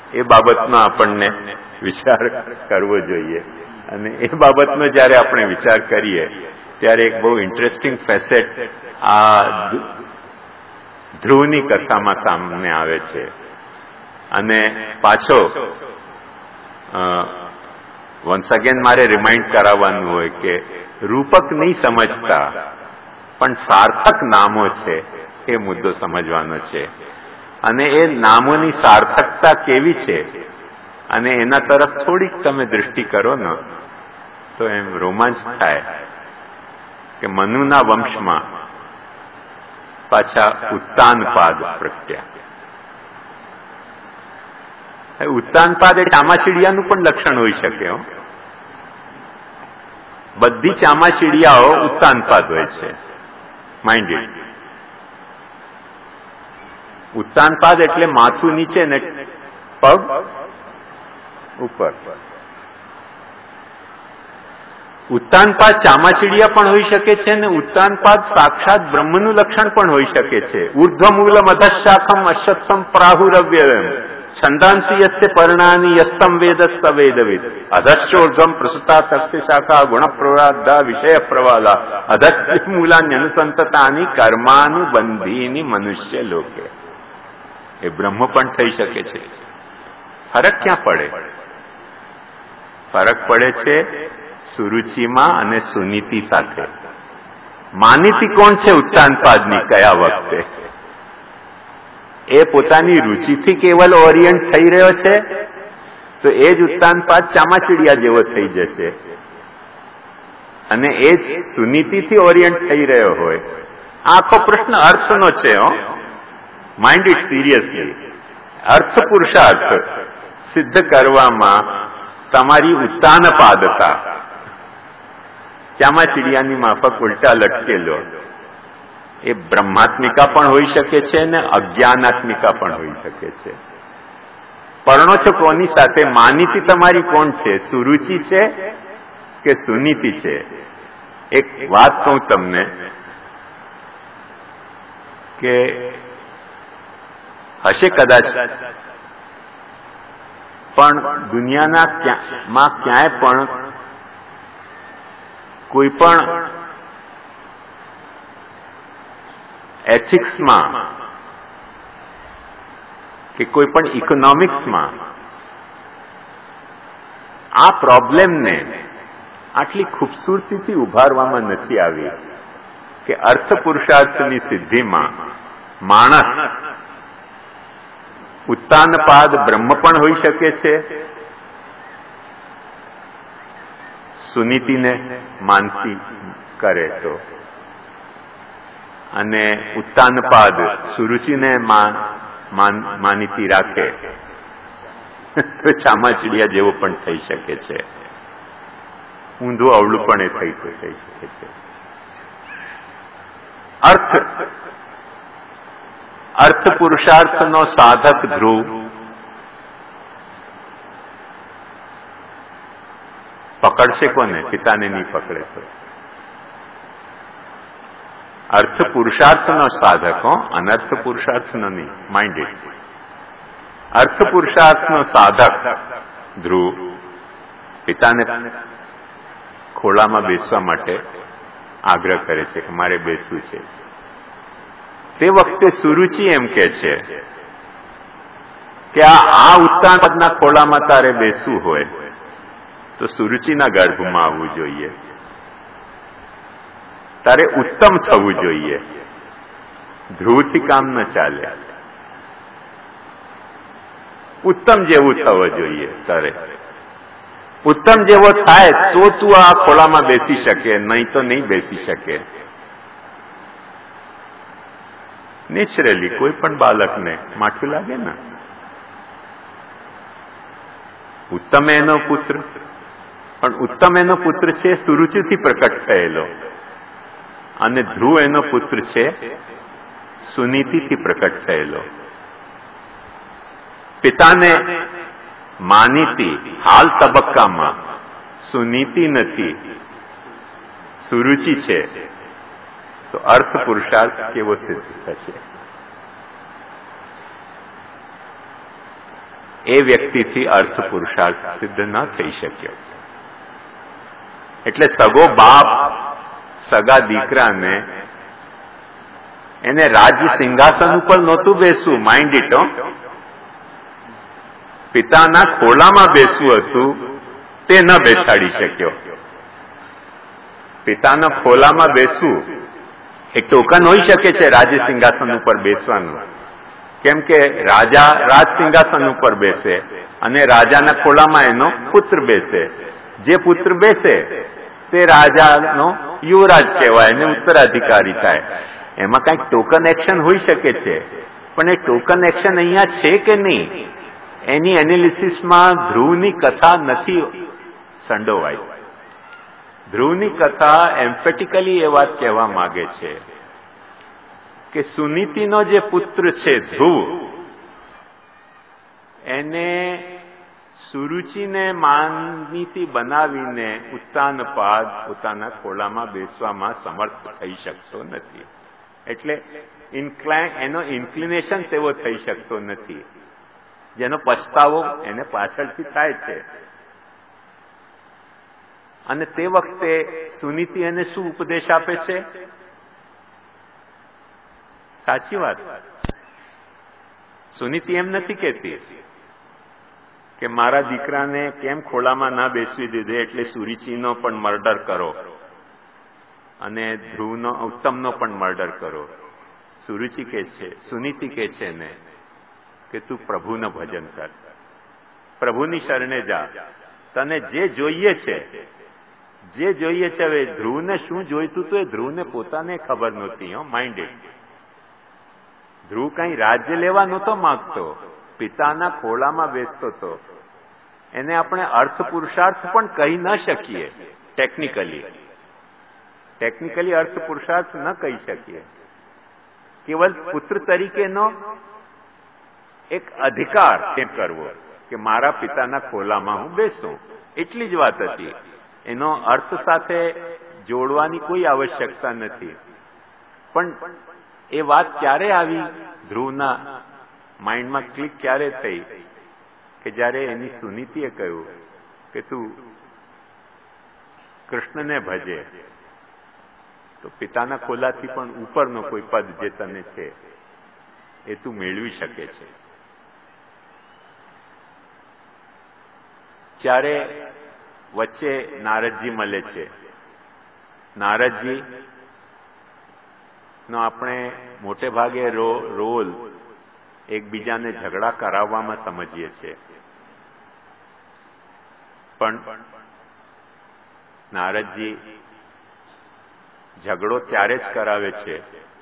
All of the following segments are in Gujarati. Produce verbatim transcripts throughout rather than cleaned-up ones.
એ બાબતનો આપણને વિચાર કરવો જોઈએ. અને એ બાબતનો જયારે આપણે વિચાર કરીએ ત્યારે એક બહુ ઇન્ટરેસ્ટિંગ ફેસેટ આ ધ્રુવની કથામાં સામે આવે છે. અને પાછો વન્સ અગેન મારે રિમાઇન્ડ કરાવવાનું હોય કે રૂપક નહીં સમજતા પણ સાર્થક નામો છે એ મુદ્દો સમજવાનો છે. અને એ નામોની સાર્થકતા કેવી છે અને એના તરફ થોડીક તમે દૃષ્ટિ કરો ને તો એમ રોમાંચ થાય કે મનુના વંશમાં પાછા ઉત્તાનપાદ પ્રગટ્યા. ઉત્તાનપાદ એ ચામાચીડિયાનું પણ લક્ષણ હોઈ શકે. બધી ચામાચીડિયાઓ ઉત્તાનપાદ હોય છે. Mind it. ઉત્તાનપાદ એટલે માથું નીચે ને પગ ઉપર. ઉત્તાનપાદ ચામાચીડિયા પણ હોઈ શકે છે ને ઉત્તાનપાદ સાક્ષાત બ્રહ્મનું લક્ષણ પણ હોઈ શકે છે. ઉર્ધ્વમૂલમ અધઃશાખમ અશ્વત્થમ પ્રાહુરવ્યયમ છંદાંસી યસ્ય પર્ણાની યસ્તમ વેદ સ વેદવિદ અધશ્ચોર્ધ્વમ પ્રસુતા તસ્ય શાખા ગુણપ્રવરાદ્ધા વિષય પ્રવાલા અધસ્ય મૂલાન્યનુસંતતાની કર્માનુબંધીની મનુષ્ય લોકે. એ બ્રહ્મ પણ થઈ શકે છે. ફરક ક્યાં પડે? ફરક પડે છે સુરુચિમાં અને સુનીતિ સાથે. માનીતિ કોણ છે ઉત્તાનપાદની? કયા વખતે એ પોતાની રુચિથી કેવલ ઓરિયન્ટ થઈ રહ્યો છે તો એ જ ઉત્તાનપાદ ચામાચીડિયા જેવો થઈ જશે. અને એ જ સુનીતિથી ઓરિયન્ટ થઈ રહ્યો હોય. આખો પ્રશ્ન અર્થનો છે. હો, માઇન્ડ ઇટ સિરિયસલી. અર્થ પુરુષાર્થ સિદ્ધ કરવામાં તમારી ઉત્તાનપાદતા ચામાચીડિયાની માફક ઉલટા લટકેલો એ બ્રહ્માત્મિકા પણ હોઈ શકે છે ને અજ્ઞાનાત્મિકા પણ હોઈ શકે છે. પરણો છો કોની સાથે? માનીતી તમારી કોણ છે? સુરુચિ છે કે સુનીતિ છે? એક વાત કહું તમને કે હશે કદાચ પણ દુનિયાના માં ક્યાંય પણ કોઈ પણ એથિક્સમાં કે કોઈ પણ ઇકોનોમિક્સમાં આ પ્રોબ્લેમને આટલી ખૂબસૂરતીથી ઉભારવામાં નથી આવી કે અર્થ પુરુષાર્થની સિદ્ધિમાં માણસ ઉત્તાનપાદ બ્રહ્મ પણ હોઈ શકે છે, સુનીતિને માનતી કરે તો, અને ઉત્તાનપાદ સુરુચિને માનીતી રાખે તો ચામાચીડિયા જેવો પણ થઈ શકે છે. ઊંધું અવળું પણ એ થઈ થઈ શકે છે. અર્થ અર્થ પુરુષાર્થનો સાધક ધ્રુવ પકડશે કોને? પિતાને નહીં પકડે તો. અર્થ પુરુષાર્થનો સાધક, હો, અનર્થ પુરુષાર્થનો નહીં. Mind it. અર્થ પુરુષાર્થનો સાધક ધ્રુવ પિતાને ખોળામાં બેસવા માટે આગ્રહ કરે છે કે મારે બેસવું છે. તે વખતે સુરુચિ એમ કે છે કે આ ઉત્તાનપાદના ખોળામાં તારે બેસવું હોય તો સુરુચિના ગર્ભમાં આવવું જોઈએ. તારે ઉત્તમ થવું જોઈએ. ધ્રુવથી કામ ન ચાલે. ઉત્તમ જેવું થવું જોઈએ. તારે ઉત્તમ જેવો થાય તો તું આ ખોળામાં બેસી શકે, નહીં તો નહીં બેસી શકે. નેચરલી કોઈ પણ બાળકને માઠું લાગે ને. ઉત્તમ એનો પુત્ર, પણ ઉત્તમ એનો પુત્ર છે સુરુચિથી પ્રકટ થયેલો, અને ધ્રુવ એનો પુત્ર છે સુનીતિથી પ્રકટ થયેલો. પિતાને માનીતી હાલ તબક્કામાં સુનીતિ નથી, સુરુચિ છે, તો અર્થ પુરુષાર્થ કેવો સિદ્ધ થશે? એ વ્યક્તિથી અર્થ પુરુષાર્થ સિદ્ધ ન થઈ શક્યો. એટલે સગો બાપ સગા દીકરાને એને રાજ્ય સિંહાસન ઉપર નહોતું બેસવું, માઇન્ડ ઇટ. પિતાના ખોલામાં બેસવું હતું, તે ન બેસાડી શક્યો. પિતાના ખોલામાં બેસવું એક ટોકન હોઈ શકે છે રાજ્ય સિંહાસન ઉપર બેસવાનું, કેમ કે રાજા રાજ સિંહાસન ઉપર બેસે અને રાજાના ખોલામાં એનો પુત્ર બેસે. જે પુત્ર બેસે તે રાજાનો યુવરાજ કહેવાય અને ઉત્તરાધિકારી થાય. એમાં કંઈક ટોકન એક્શન હોઈ શકે છે, પણ એ ટોકન એક્શન અહીંયા છે કે નહીં એની એનાલિસિસમાં ધ્રુવની કથા નથી સંડોવાઈ. ધ્રુવની કથા એમ્ફેટિકલી એ વાત કહેવા માંગે છે કે સુનીતિનો જે પુત્ર છે ધ્રુવ, એને સુરુચિને માનીતી બનાવીને ઉત્તાનપાદ પોતાના ખોલામાં બેસવામાં સમર્થ થઈ શકતો નથી. એટલે ઇન્ક્લાઇન એનો ઇન્ક્લિનેશન તેવો થઈ શકતો નથી, જેનો પછતાવો એને પાછળથી થાય છે. અને તે વખતે સુનીતિ એને શું ઉપદેશ આપે છે? સાચી વાત. સુનીતિ એમ નથી કહેતી કે મારા દીકરાને કેમ ખોલામાં ના બેસવી દીધે એટલે સુરુચિનો પણ મર્ડર કરો અને ધ્રુવનો ઉત્તમનો પણ મર્ડર કરો. સુરુચિ કે છે, સુનીતિ કે છે ને કે તું પ્રભુનું ભજન કર, પ્રભુની શરણે જા. તને જે જોઈએ છે, જે જોઈએ છે, હવે ધ્રુવને શું જોઈતું હતું એ ધ્રુવને પોતાને ખબર નહોતી. હો માઇન્ડેડ. ધ્રુવ કઈ રાજ્ય લેવા નહોતો માંગતો, પિતાના ખોળામાં બેસતો હતો. એને આપણે અર્થ પુરુષાર્થ પણ કહી ન શકીએ. ટેકનિકલી ટેકનિકલી અર્થ પુરુષાર્થ ન કહી શકીએ. કેવલ પુત્ર તરીકેનો એક અધિકાર તે કરવો કે મારા પિતાના ખોલામાં હું બેસું, એટલી જ વાત હતી. એનો અર્થ સાથે જોડવાની કોઈ આવશ્યકતા નથી. પણ એ વાત ક્યારે આવી ધ્રુવના માઇન્ડમાં ક્લિક ક્યારે થઈ કે જ્યારે એની સુનીતિએ કહ્યું કે તું કૃષ્ણને ભજે તો પિતાના ખોલાથી પણ ઉપરનો કોઈ પદ જે તને છે એ તું મેળવી શકે છે. ત્યારે વચ્ચે નારદજી મળે છે. નારદજી નો આપણે મોટે ભાગે રોલ એકબીજાને ઝઘડા કરાવવામાં સમજીએ છીએ, પણ નારદજી ઝઘડો ત્યારે જ કરાવે છે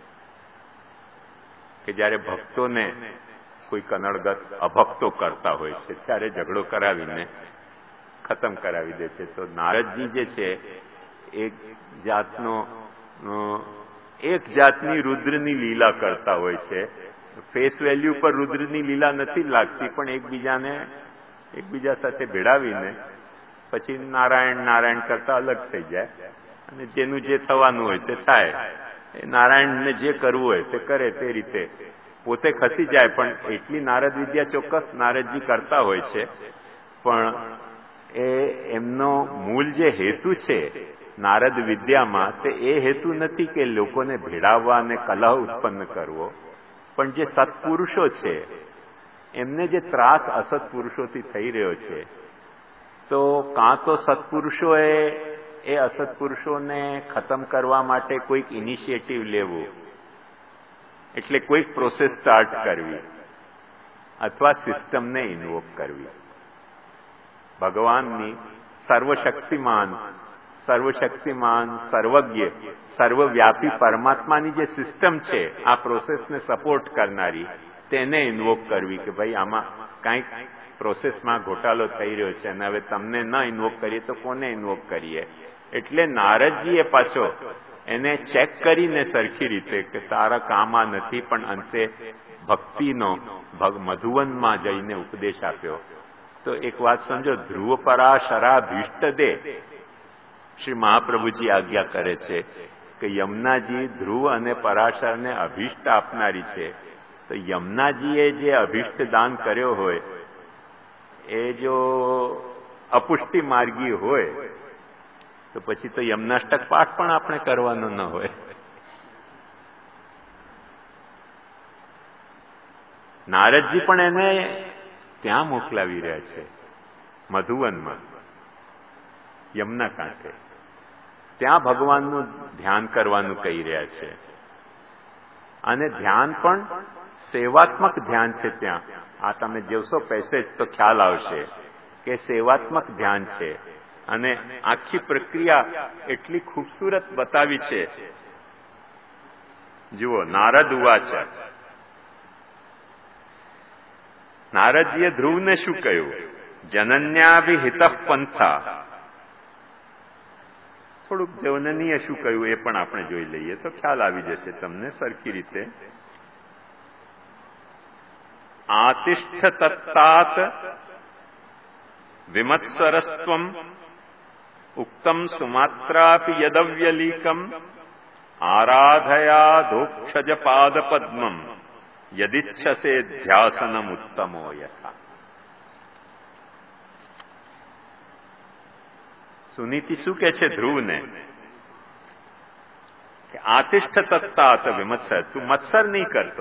કે જ્યારે ભક્તોને કોઈ કનડગત અભક્તો કરતા હોય છે ત્યારે ઝઘડો કરાવીને ખતમ કરાવી દે છે. તો નારદજી જે છે એક જાતનો એક જાતની રુદ્રની લીલા કરતા હોય છે. ફેસ વેલ્યુ પર રુદ્રની લીલા નથી લાગતી, પણ એકબીજાને એકબીજા સાથે ભેળાવીને પછી નારાયણ નારાયણ કરતા અલગ થઈ જાય અને જેનું જે થવાનું હોય તે થાય. એ નારાયણને જે કરવું હોય તે કરે, તે રીતે પોતે ખસી જાય. પણ એટલી નારદ વિદ્યા ચોક્કસ નારદજી કરતા હોય છે, પણ એ એમનો મૂળ જે હેતુ છે નારદ વિદ્યામાં, તે એ હેતુ નથી કે લોકોને ભેળાવવા અને કલહ ઉત્પન્ન કરવો, પણ જે સત્પુરુષો છે એમને જે ત્રાસ અસત્પુરુષોથી થઈ રહ્યો છે, તો કાં તો સત્પુરુષોએ એ અસત્પુરુષોને ખતમ કરવા માટે કોઈક ઇનિશિયેટિવ લેવું, એટલે કોઈક પ્રોસેસ સ્ટાર્ટ કરવી, અથવા સિસ્ટમને ઇન્વોક કરવી. ભગવાનની સર્વશક્તિમાન સર્વશક્તિમાન સર્વજ્ઞ સર્વવ્યાપી પરમાત્માની જે સિસ્ટમ છે આ પ્રોસેસને સપોર્ટ કરનારી, તેને ઇન્વોક કરવી કે ભાઈ આમાં કંઈક પ્રોસેસમાં ઘોટાલો થઈ રહ્યો છે અને હવે તમને ન ઇન્વોક કરીએ તો કોને ઇન્વોક કરીએ. એટલે નારદજીએ પાછો એને ચેક કરીને સરખી રીતે કે તારા કામ આ નથી, પણ અંતે ભક્તિનો મધુવનમાં જઈને ઉપદેશ આપ્યો. તો એક વાત સમજો, ધ્રુવ પરા શરા ભીષ્ટ દે, શ્રી મહાપ્રભુજી આજ્ઞા કરે છે કે યમુનાજી ધ્રુવ અને પરાશરને અભિષ્ટ આપનારી છે. તો યમુનાજીએ જે અભિષ્ટ દાન કર્યો હોય જો અપુષ્ટિ માર્ગી હોય તો પછી તો યમનાષ્ટક પાઠ પણ આપણે કરવાનો ન હોય. નારદજી પણ એને ત્યાં મોકલાવી રહ્યા છે, મધુવનમાં, યમુના કાંઠે. ત્યાં ભગવાનનું ધ્યાન કરવાનું કહી રહ્યા છે. અને ધ્યાન પણ સેવાત્મક ધ્યાન છે ત્યાં. આ તમે જોશો પેસેજ તો ખ્યાલ આવશે કે સેવાત્મક ધ્યાન છે. અને આખી પ્રક્રિયા એટલી ખૂબસૂરત બતાવી છે. જુઓ, નારદ ઉવાચ. નારદજીએ ધ્રુવને શું કહ્યું? જનન્યાભિહિત પંથા. થોડુંક જનનીએ શું કહ્યું એ પણ આપણે જોઈ લઈએ તો ખ્યાલ આવી જશે તમને સરખી રીતે. આતિષ્ઠ તત્તાત વિમત્સરસ્ત્વમ ઉક્તમ સુમાત્રાપી યદવ્યલીકમ આરાધયાધોક્ષજ પાદ પદ્મમ યદિચ્છસે ધ્યાસનમ ઉત્તમો યથા. સુનીતિ શું કે છે ધ્રુવને કે આતિષ્ઠ તત્તાત વિમત્સર, તું મત્સર નહીં કરતો.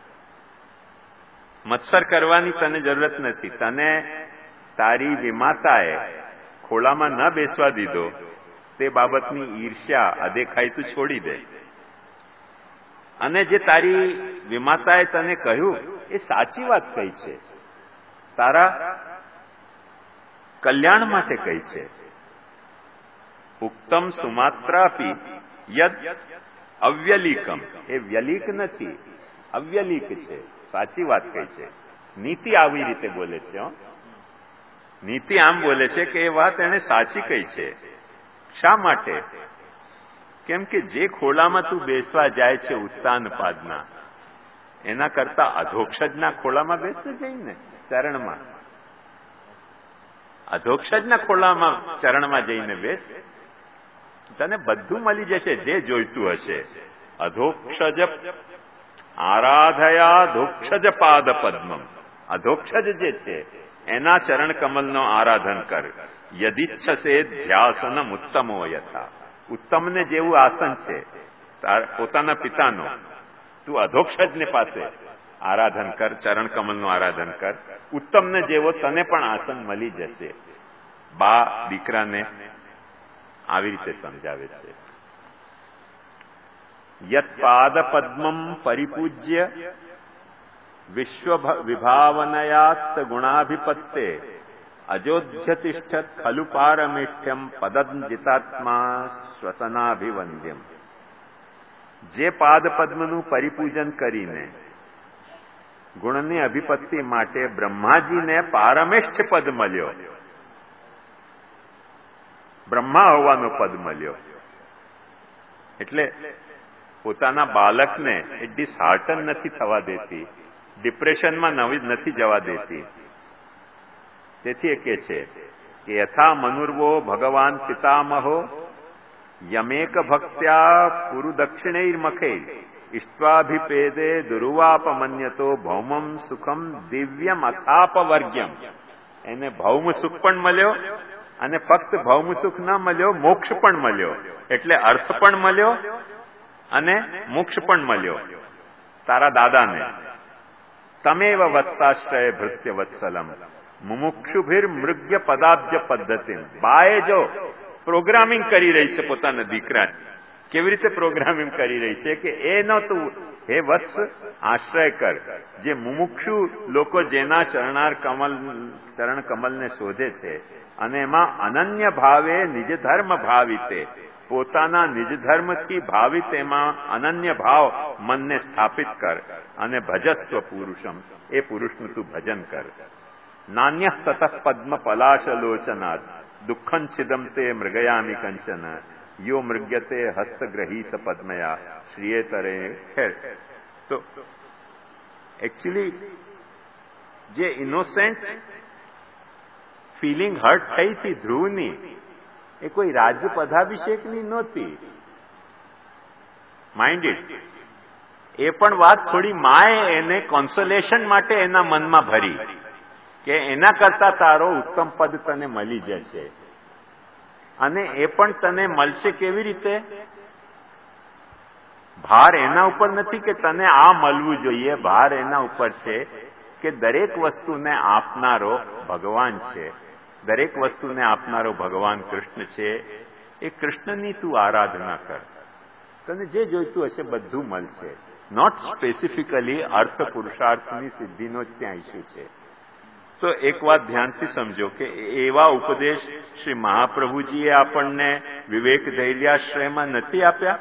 મત્સર કરવાની તને જરૂરત નથી. તને તારી વિમાતાએ ખોળામાં ન બેસવા દીધો તે બાબતની ઈર્ષ્યા અદેખાઈ તું છોડી દે. અને જે તારી વિમાતાએ તને કહ્યું એ સાચી વાત કહી છે, તારા કલ્યાણ માટે કહી છે. ઉક્તમ સુમાત્રાપી યદ અવ્યલીકમ, એ વ્યલીક નથી, અવ્યલીક છે, સાચી વાત કહી છે. નીતિ આવી રીતે બોલે છે. નીતિ આમ બોલે છે કે એ વાત એને સાચી કહી છે. શા માટે? કેમ કે જે ખોળામાં તું બેસવા જાય છે ઉત્તાન પાદના, એના કરતા અધોક્ષજના ખોળામાં બેસને જઈને ચરણમાં, અધોક્ષજના ખોળામાં ચરણમાં જઈને બેસ, તને બધું મળી જશે જે જોઈતું હશે. અધોક્ષજ આરાધયા ધોક્ષજ પાદ પદ્મમ, અધોક્ષજ જે છે એના ચરણ કમલનો આરાધન કર. યદિચ્છસે ધ્યાસનમ ઉત્તમો યથા. ઉત્તમને જેવું આસન છે પોતાના પિતાનો, તું અધોક્ષજને પાસે આરાધન કર, ચરણ કમલનું આરાધન કર. ઉત્તમને જેવો તને પણ આસન મળી જશે. બા દીકરાને આવી રીતે સમજાવે છે. યત પાદ પદ્મમ પરિપૂજ્ય વિશ્વ વિભાવનયાત ગુણાભિપત્તે અજોધ્ય તિષ્ઠત ખલુ પારમેષ્ઠ્યમ પદંજિતાત્મા શ્વસનાભિવંદ્યમ. જે પાદ પદ્મનું પરિપૂજન કરીને ગુણની અભિપત્તિ માટે બ્રહ્માજીને પારમેષ્ઠ પદ મળ્યો, બ્રહ્મા હોવાનો પદ મળ્યો. એટલે પોતાના બાળકને એ ડિસહાર્ટન નથી થવા દેતી, ડિપ્રેશનમાં નથી જવા દેતી. તેથી એ કહે છે કે યથા મનુર્વો ભગવાન પિતામહો યમેક ભક્ત્યા પુરુ દક્ષિણૈર્મખે ઇષ્ટ્વાભિપેદે દુર્વાપમન્યતો ભૌમમ સુખમ દિવ્યમ અથાપવર્ગ્યમ. એને ભૌમ સુખ પણ મળ્યો, અને ફક્ત ભૌમ સુખ ન મળ્યો, મોક્ષ પણ મળ્યો. એટલે અર્થ પણ મળ્યો અને મોક્ષ પણ મળ્યો તારા દાદાને. તમેવ વત્સાશ્રય ભૃત્ય વત્સલમ મુમુક્ષુભિર મૃગ્ય પદાબ્જ પદ્ધતિ. બાએ જો પ્રોગ્રામિંગ કરી રહી છે પોતાના દીકરા, કેવી રીતે પ્રોગ્રામિંગ કરી રહી છે કે એ ન તું હે વત્સ આશ્રય કર. જે મુમુક્ષુ લોકો જેના ચરણાર કમલ ચરણ કમલને શોધે છે અને એમાં અનન્ય ભાવે નિજ ધર્મ ભાવિતે, પોતાના નિજ ધર્મથી ભાવિત એમાં અનન્ય ભાવ મનને સ્થાપિત કર અને ભજસ્વ પુરુષમ, એ પુરુષનું તું ભજન કર. નાન્ય તતઃ પદ્મ પલાશલોચનાદ દુઃખં છિદમ તે મૃગયામી કંચન યો મૃગ્યતે હસ્તગ્રહીત પદ્મયા શ્રીયેતરે. ખેર તો એકચ્યુઅલી જે ઇનોસેન્ટ ફિલિંગ હર્ટ થઈ હતી ધ્રુવની, એ કોઈ રાજ્ય પદાભિષેકની નહોતી. Mind it. એ પણ વાત થોડી માએ એને કોન્સોલેશન માટે એના મનમાં ભરી કે એના કરતા તારો ઉત્તમ પદ તને મળી જશે. અને એ પણ તને મળશે કેવી રીતે? ભાર એના ઉપર નથી કે તને આ મળવું જોઈએ, ભાર એના ઉપર છે કે દરેક વસ્તુને આપનારો ભગવાન છે. દરેક વસ્તુને આપનારો ભગવાન કૃષ્ણ છે. એ કૃષ્ણની તું આરાધના કર, તને જે જોઈતું હશે બધું મળશે. નોટ સ્પેસિફિકલી અર્થ પુરુષાર્થની સિદ્ધિનો જ ત્યાં ઇસ્યુ છે. તો એક વાત ધ્યાનથી સમજો કે એવા ઉપદેશ શ્રી મહાપ્રભુજીએ આપણને વિવેક ધૈર્યાશ્રયમાં નથી આપ્યા.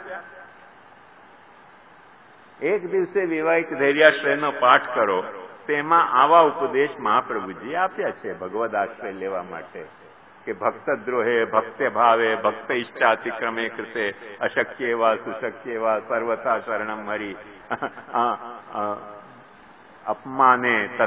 એક દિવસે વિવેક ધૈર્યાશ્રયનો પાઠ કરો, તેમાં આવા ઉપદેશ મહાપ્રભુજીએ આપ્યા છે ભગવદ આશ્રય લેવા માટે કે ભક્ત દ્રોહે, ભક્તે ભાવે, ભક્ત ઈચ્છાતિક્રમે કૃતે, અશક્ય એવા સુશક્ય એવા સર્વથા શરણમ હરિ, અપમાને